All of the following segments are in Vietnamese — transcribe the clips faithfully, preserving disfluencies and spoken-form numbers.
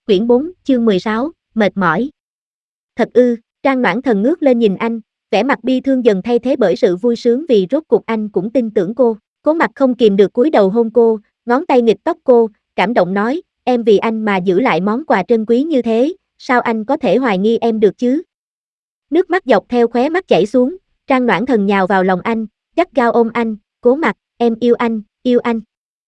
Quyển bốn, chương mười sáu, mệt mỏi. Thật ư, Trang Noãn Thần ngước lên nhìn anh, vẻ mặt bi thương dần thay thế bởi sự vui sướng vì rốt cuộc anh cũng tin tưởng cô. Cố Mặc không kìm được cúi đầu hôn cô, ngón tay nghịch tóc cô, cảm động nói, em vì anh mà giữ lại món quà trân quý như thế, sao anh có thể hoài nghi em được chứ? Nước mắt dọc theo khóe mắt chảy xuống, Trang Noãn Thần nhào vào lòng anh, gắt gao ôm anh, Cố Mặc, em yêu anh, yêu anh.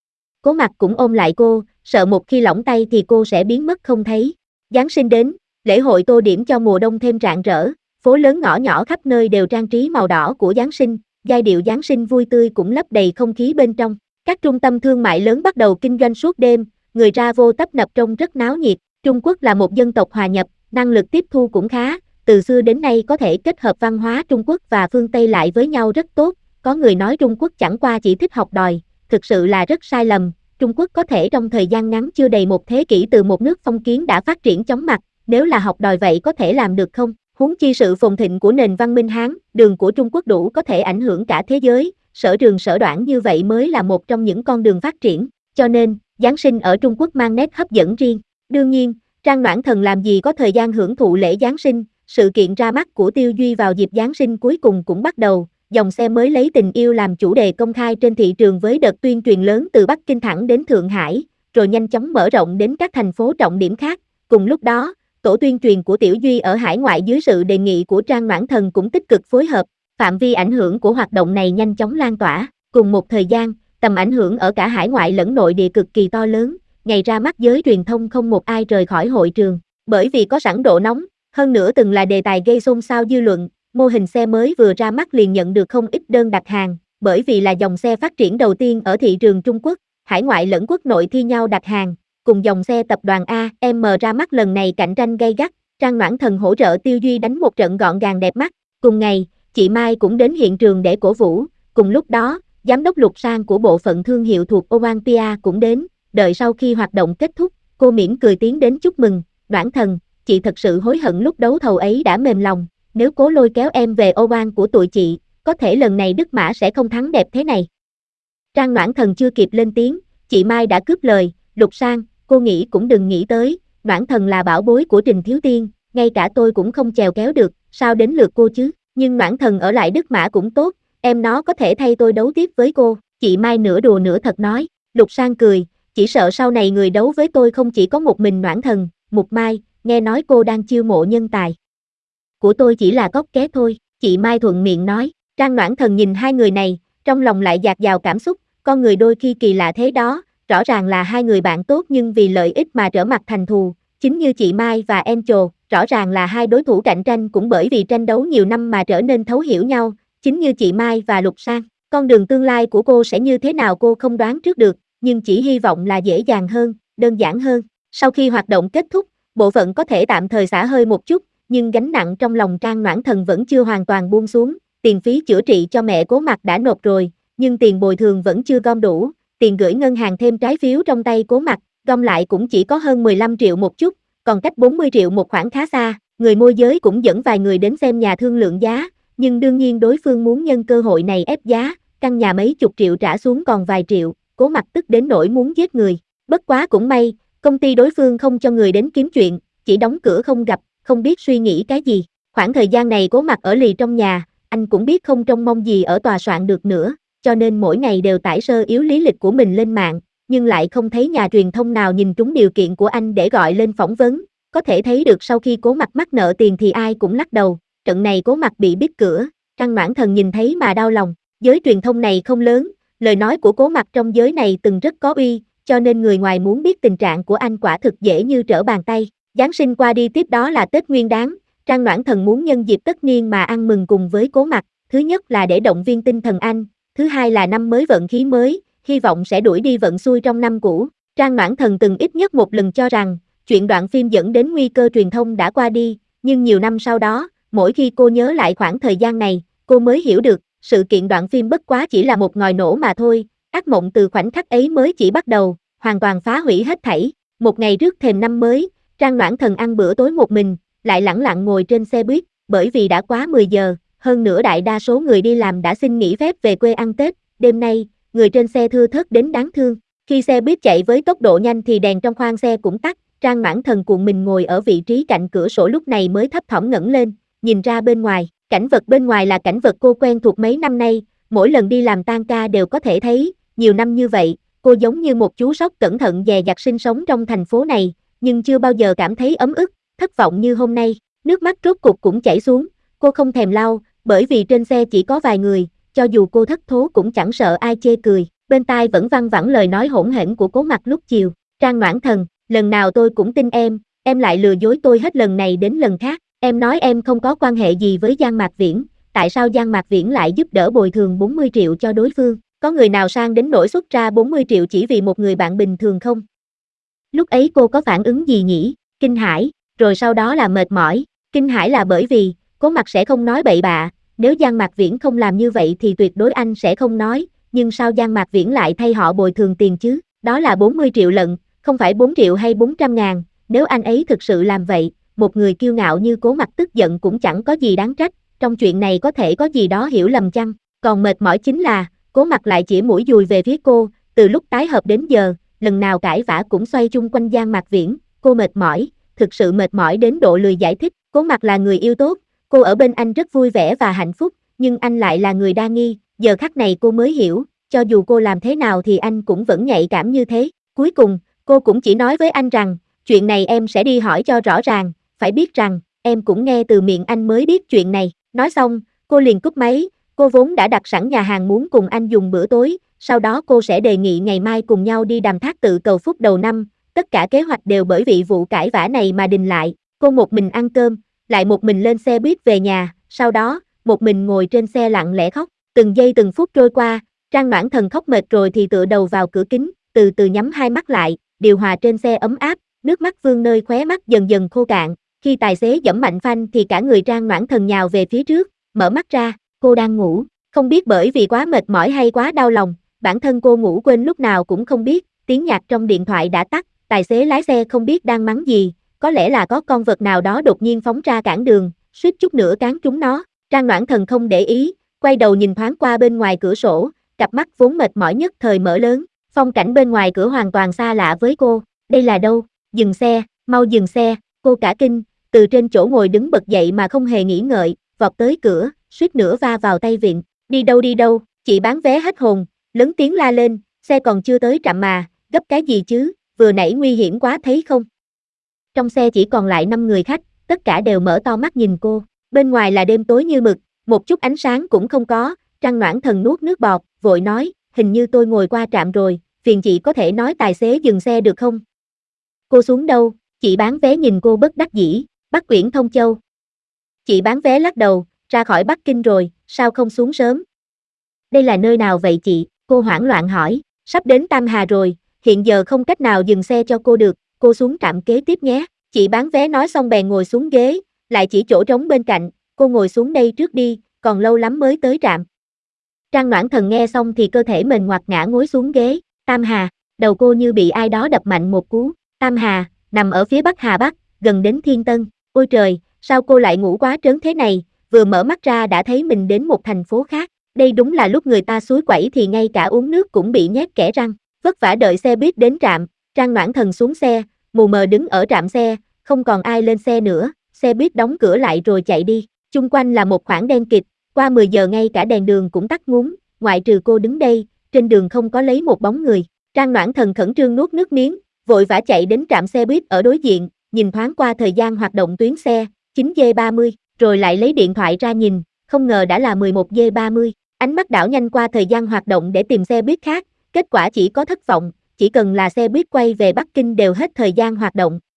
Cố Mặc cũng ôm lại cô, sợ một khi lỏng tay thì cô sẽ biến mất không thấy. Giáng sinh đến, lễ hội tô điểm cho mùa đông thêm rạng rỡ, phố lớn ngõ nhỏ khắp nơi đều trang trí màu đỏ của Giáng sinh, giai điệu Giáng sinh vui tươi cũng lấp đầy không khí bên trong. Các trung tâm thương mại lớn bắt đầu kinh doanh suốt đêm, người ra vô tấp nập trông rất náo nhiệt. Trung Quốc là một dân tộc hòa nhập, năng lực tiếp thu cũng khá, từ xưa đến nay có thể kết hợp văn hóa Trung Quốc và phương Tây lại với nhau rất tốt. Có người nói Trung Quốc chẳng qua chỉ thích học đòi, thực sự là rất sai lầm. Trung Quốc có thể trong thời gian ngắn chưa đầy một thế kỷ từ một nước phong kiến đã phát triển chóng mặt, nếu là học đòi vậy có thể làm được không? Huống chi sự phồn thịnh của nền văn minh Hán, đường của Trung Quốc đủ có thể ảnh hưởng cả thế giới, sở trường sở đoản như vậy mới là một trong những con đường phát triển, cho nên, Giáng sinh ở Trung Quốc mang nét hấp dẫn riêng. Đương nhiên, Trang Noãn Thần làm gì có thời gian hưởng thụ lễ Giáng sinh, sự kiện ra mắt của Tiêu Duy vào dịp Giáng sinh cuối cùng cũng bắt đầu. Dòng xe mới lấy tình yêu làm chủ đề công khai trên thị trường với đợt tuyên truyền lớn từ Bắc Kinh thẳng đến Thượng Hải, rồi nhanh chóng mở rộng đến các thành phố trọng điểm khác. Cùng lúc đó, tổ tuyên truyền của Tiểu Duy ở hải ngoại dưới sự đề nghị của Trang Noãn Thần cũng tích cực phối hợp, phạm vi ảnh hưởng của hoạt động này nhanh chóng lan tỏa. Cùng một thời gian, tầm ảnh hưởng ở cả hải ngoại lẫn nội địa cực kỳ to lớn, ngày ra mắt giới truyền thông không một ai rời khỏi hội trường, bởi vì có sẵn độ nóng, hơn nữa từng là đề tài gây xôn xao dư luận. Mô hình xe mới vừa ra mắt liền nhận được không ít đơn đặt hàng, bởi vì là dòng xe phát triển đầu tiên ở thị trường Trung Quốc, hải ngoại lẫn quốc nội thi nhau đặt hàng, cùng dòng xe tập đoàn a em ra mắt lần này cạnh tranh gay gắt, Trang Noãn Thần hỗ trợ Tiêu Duy đánh một trận gọn gàng đẹp mắt. Cùng ngày, chị Mai cũng đến hiện trường để cổ vũ, cùng lúc đó, giám đốc Lục Sang của bộ phận thương hiệu thuộc Olympia cũng đến, đợi sau khi hoạt động kết thúc, cô mỉm cười tiến đến chúc mừng, Noãn Thần, chị thật sự hối hận lúc đấu thầu ấy đã mềm lòng. Nếu cố lôi kéo em về ô oan của tụi chị, có thể lần này Đức Mã sẽ không thắng đẹp thế này. Trang Noãn Thần chưa kịp lên tiếng, chị Mai đã cướp lời, Lục Sang, cô nghĩ cũng đừng nghĩ tới, Noãn Thần là bảo bối của Trình Thiếu Tiên, ngay cả tôi cũng không chèo kéo được, sao đến lượt cô chứ, nhưng Noãn Thần ở lại Đức Mã cũng tốt, em nó có thể thay tôi đấu tiếp với cô, chị Mai nửa đùa nửa thật nói. Lục Sang cười, chỉ sợ sau này người đấu với tôi không chỉ có một mình Noãn Thần. Mục Mai, nghe nói cô đang chiêu mộ nhân tài. Của tôi chỉ là góc ké thôi, chị Mai thuận miệng nói. Trang Noãn Thần nhìn hai người này, trong lòng lại dạt dào cảm xúc, con người đôi khi kỳ lạ thế đó, rõ ràng là hai người bạn tốt nhưng vì lợi ích mà trở mặt thành thù, chính như chị Mai và Angel, rõ ràng là hai đối thủ cạnh tranh cũng bởi vì tranh đấu nhiều năm mà trở nên thấu hiểu nhau, chính như chị Mai và Lục Sang. Con đường tương lai của cô sẽ như thế nào cô không đoán trước được, nhưng chỉ hy vọng là dễ dàng hơn, đơn giản hơn. Sau khi hoạt động kết thúc, bộ phận có thể tạm thời xả hơi một chút, nhưng gánh nặng trong lòng Trang Noãn Thần vẫn chưa hoàn toàn buông xuống. Tiền phí chữa trị cho mẹ Cố Mặc đã nộp rồi, nhưng tiền bồi thường vẫn chưa gom đủ, tiền gửi ngân hàng thêm trái phiếu trong tay Cố Mặc, gom lại cũng chỉ có hơn mười lăm triệu một chút, còn cách bốn mươi triệu một khoản khá xa. Người môi giới cũng dẫn vài người đến xem nhà thương lượng giá, nhưng đương nhiên đối phương muốn nhân cơ hội này ép giá, căn nhà mấy chục triệu trả xuống còn vài triệu, Cố Mặc tức đến nỗi muốn giết người. Bất quá cũng may, công ty đối phương không cho người đến kiếm chuyện, chỉ đóng cửa không gặp, không biết suy nghĩ cái gì. Khoảng thời gian này Cố Mặc ở lì trong nhà, anh cũng biết không trông mong gì ở tòa soạn được nữa, cho nên mỗi ngày đều tải sơ yếu lý lịch của mình lên mạng, nhưng lại không thấy nhà truyền thông nào nhìn trúng điều kiện của anh để gọi lên phỏng vấn. Có thể thấy được sau khi Cố Mặc mắc nợ tiền thì ai cũng lắc đầu, trận này Cố Mặc bị bít cửa, Trang Noãn Thần nhìn thấy mà đau lòng. Giới truyền thông này không lớn, lời nói của Cố Mặc trong giới này từng rất có uy, cho nên người ngoài muốn biết tình trạng của anh quả thực dễ như trở bàn tay. Giáng sinh qua đi tiếp đó là Tết Nguyên Đán, Trang Noãn Thần muốn nhân dịp tất niên mà ăn mừng cùng với Cố Mặc, thứ nhất là để động viên tinh thần anh, thứ hai là năm mới vận khí mới, hy vọng sẽ đuổi đi vận xui trong năm cũ. Trang Noãn Thần từng ít nhất một lần cho rằng, chuyện đoạn phim dẫn đến nguy cơ truyền thông đã qua đi, nhưng nhiều năm sau đó, mỗi khi cô nhớ lại khoảng thời gian này, cô mới hiểu được, sự kiện đoạn phim bất quá chỉ là một ngòi nổ mà thôi, ác mộng từ khoảnh khắc ấy mới chỉ bắt đầu, hoàn toàn phá hủy hết thảy. Một ngày trước thềm năm mới, Trang Noãn Thần ăn bữa tối một mình, lại lẳng lặng ngồi trên xe buýt, bởi vì đã quá mười giờ, hơn nữa đại đa số người đi làm đã xin nghỉ phép về quê ăn Tết. Đêm nay, người trên xe thưa thớt đến đáng thương. Khi xe buýt chạy với tốc độ nhanh thì đèn trong khoang xe cũng tắt, Trang Mãn Thần cuộn mình ngồi ở vị trí cạnh cửa sổ lúc này mới thấp thỏm ngẩng lên, nhìn ra bên ngoài, cảnh vật bên ngoài là cảnh vật cô quen thuộc mấy năm nay, mỗi lần đi làm tan ca đều có thể thấy, nhiều năm như vậy, cô giống như một chú sóc cẩn thận dè dặt sinh sống trong thành phố này, nhưng chưa bao giờ cảm thấy ấm ức, thất vọng như hôm nay, nước mắt rốt cục cũng chảy xuống, cô không thèm lau, bởi vì trên xe chỉ có vài người, cho dù cô thất thố cũng chẳng sợ ai chê cười, bên tai vẫn văng vẳng lời nói hỗn hển của Cố Mặc lúc chiều, Trang Noãn Thần, lần nào tôi cũng tin em, em lại lừa dối tôi hết lần này đến lần khác, em nói em không có quan hệ gì với Giang Mạc Viễn, tại sao Giang Mạc Viễn lại giúp đỡ bồi thường bốn mươi triệu cho đối phương, có người nào sang đến nỗi xuất ra bốn mươi triệu chỉ vì một người bạn bình thường không? Lúc ấy cô có phản ứng gì nhỉ? Kinh hãi, rồi sau đó là mệt mỏi, kinh hãi là bởi vì, Cố Mặc sẽ không nói bậy bạ, nếu Giang Mạc Viễn không làm như vậy thì tuyệt đối anh sẽ không nói, nhưng sao Giang Mạc Viễn lại thay họ bồi thường tiền chứ, đó là bốn mươi triệu lận, không phải bốn triệu hay bốn trăm ngàn, nếu anh ấy thực sự làm vậy, một người kiêu ngạo như Cố Mặc tức giận cũng chẳng có gì đáng trách, trong chuyện này có thể có gì đó hiểu lầm chăng, còn mệt mỏi chính là, Cố Mặc lại chỉ mũi dùi về phía cô, từ lúc tái hợp đến giờ, lần nào cãi vã cũng xoay chung quanh Giang Mạc Viễn, cô mệt mỏi, thực sự mệt mỏi đến độ lười giải thích, Cố Mặc là người yêu tốt, cô ở bên anh rất vui vẻ và hạnh phúc, nhưng anh lại là người đa nghi, giờ khắc này cô mới hiểu, cho dù cô làm thế nào thì anh cũng vẫn nhạy cảm như thế, cuối cùng, cô cũng chỉ nói với anh rằng, chuyện này em sẽ đi hỏi cho rõ ràng, phải biết rằng, em cũng nghe từ miệng anh mới biết chuyện này, nói xong, cô liền cúp máy, cô vốn đã đặt sẵn nhà hàng muốn cùng anh dùng bữa tối, sau đó cô sẽ đề nghị ngày mai cùng nhau đi đàm thác tự cầu phúc đầu năm, tất cả kế hoạch đều bởi vì vụ cãi vã này mà đình lại, cô một mình ăn cơm, lại một mình lên xe buýt về nhà, sau đó, một mình ngồi trên xe lặng lẽ khóc, từng giây từng phút trôi qua, Trang Noãn Thần khóc mệt rồi thì tựa đầu vào cửa kính, từ từ nhắm hai mắt lại, điều hòa trên xe ấm áp, nước mắt vương nơi khóe mắt dần dần khô cạn, khi tài xế giẫm mạnh phanh thì cả người Trang Noãn Thần nhào về phía trước, mở mắt ra, cô đang ngủ, không biết bởi vì quá mệt mỏi hay quá đau lòng, bản thân cô ngủ quên lúc nào cũng không biết, tiếng nhạc trong điện thoại đã tắt, tài xế lái xe không biết đang mắng gì, có lẽ là có con vật nào đó đột nhiên phóng ra cản đường, suýt chút nữa cán trúng nó, Trang Noãn Thần không để ý, quay đầu nhìn thoáng qua bên ngoài cửa sổ, cặp mắt vốn mệt mỏi nhất thời mở lớn, phong cảnh bên ngoài cửa hoàn toàn xa lạ với cô, đây là đâu, dừng xe, mau dừng xe, cô cả kinh, từ trên chỗ ngồi đứng bật dậy mà không hề nghĩ ngợi, vọt tới cửa, suýt nữa va vào tay vịn, đi đâu đi đâu, chị bán vé hết hồn, lớn tiếng la lên, xe còn chưa tới trạm mà, gấp cái gì chứ, vừa nãy nguy hiểm quá thấy không. Trong xe chỉ còn lại năm người khách, tất cả đều mở to mắt nhìn cô, bên ngoài là đêm tối như mực, một chút ánh sáng cũng không có, Trang Noãn Thần nuốt nước bọt, vội nói, hình như tôi ngồi qua trạm rồi, phiền chị có thể nói tài xế dừng xe được không? Cô xuống đâu? Chị bán vé nhìn cô bất đắc dĩ, Bắc Uyển Thông Châu. Chị bán vé lắc đầu, ra khỏi Bắc Kinh rồi, sao không xuống sớm? Đây là nơi nào vậy chị? Cô hoảng loạn hỏi, sắp đến Tam Hà rồi, hiện giờ không cách nào dừng xe cho cô được, cô xuống trạm kế tiếp nhé. Chị bán vé nói xong bèn ngồi xuống ghế, lại chỉ chỗ trống bên cạnh, cô ngồi xuống đây trước đi, còn lâu lắm mới tới trạm. Trang Noãn Thần nghe xong thì cơ thể mềm ngoặt ngã ngồi xuống ghế, Tam Hà, đầu cô như bị ai đó đập mạnh một cú, Tam Hà, nằm ở phía Bắc Hà Bắc, gần đến Thiên Tân, ôi trời, sao cô lại ngủ quá trớn thế này, vừa mở mắt ra đã thấy mình đến một thành phố khác, đây đúng là lúc người ta suối quẩy thì ngay cả uống nước cũng bị nhét kẽ răng, vất vả đợi xe buýt đến trạm, Trang Noãn Thần xuống xe, mù mờ đứng ở trạm xe, không còn ai lên xe nữa, xe buýt đóng cửa lại rồi chạy đi, chung quanh là một khoảng đen kịt, qua mười giờ ngay cả đèn đường cũng tắt ngúm, ngoại trừ cô đứng đây, trên đường không có lấy một bóng người, Trang Noãn Thần khẩn trương nuốt nước miếng, vội vã chạy đến trạm xe buýt ở đối diện, nhìn thoáng qua thời gian hoạt động tuyến xe, chín giờ ba mươi, rồi lại lấy điện thoại ra nhìn, không ngờ đã là mười một giờ ba mươi, ánh mắt đảo nhanh qua thời gian hoạt động để tìm xe buýt khác, kết quả chỉ có thất vọng, chỉ cần là xe buýt quay về Bắc Kinh đều hết thời gian hoạt động,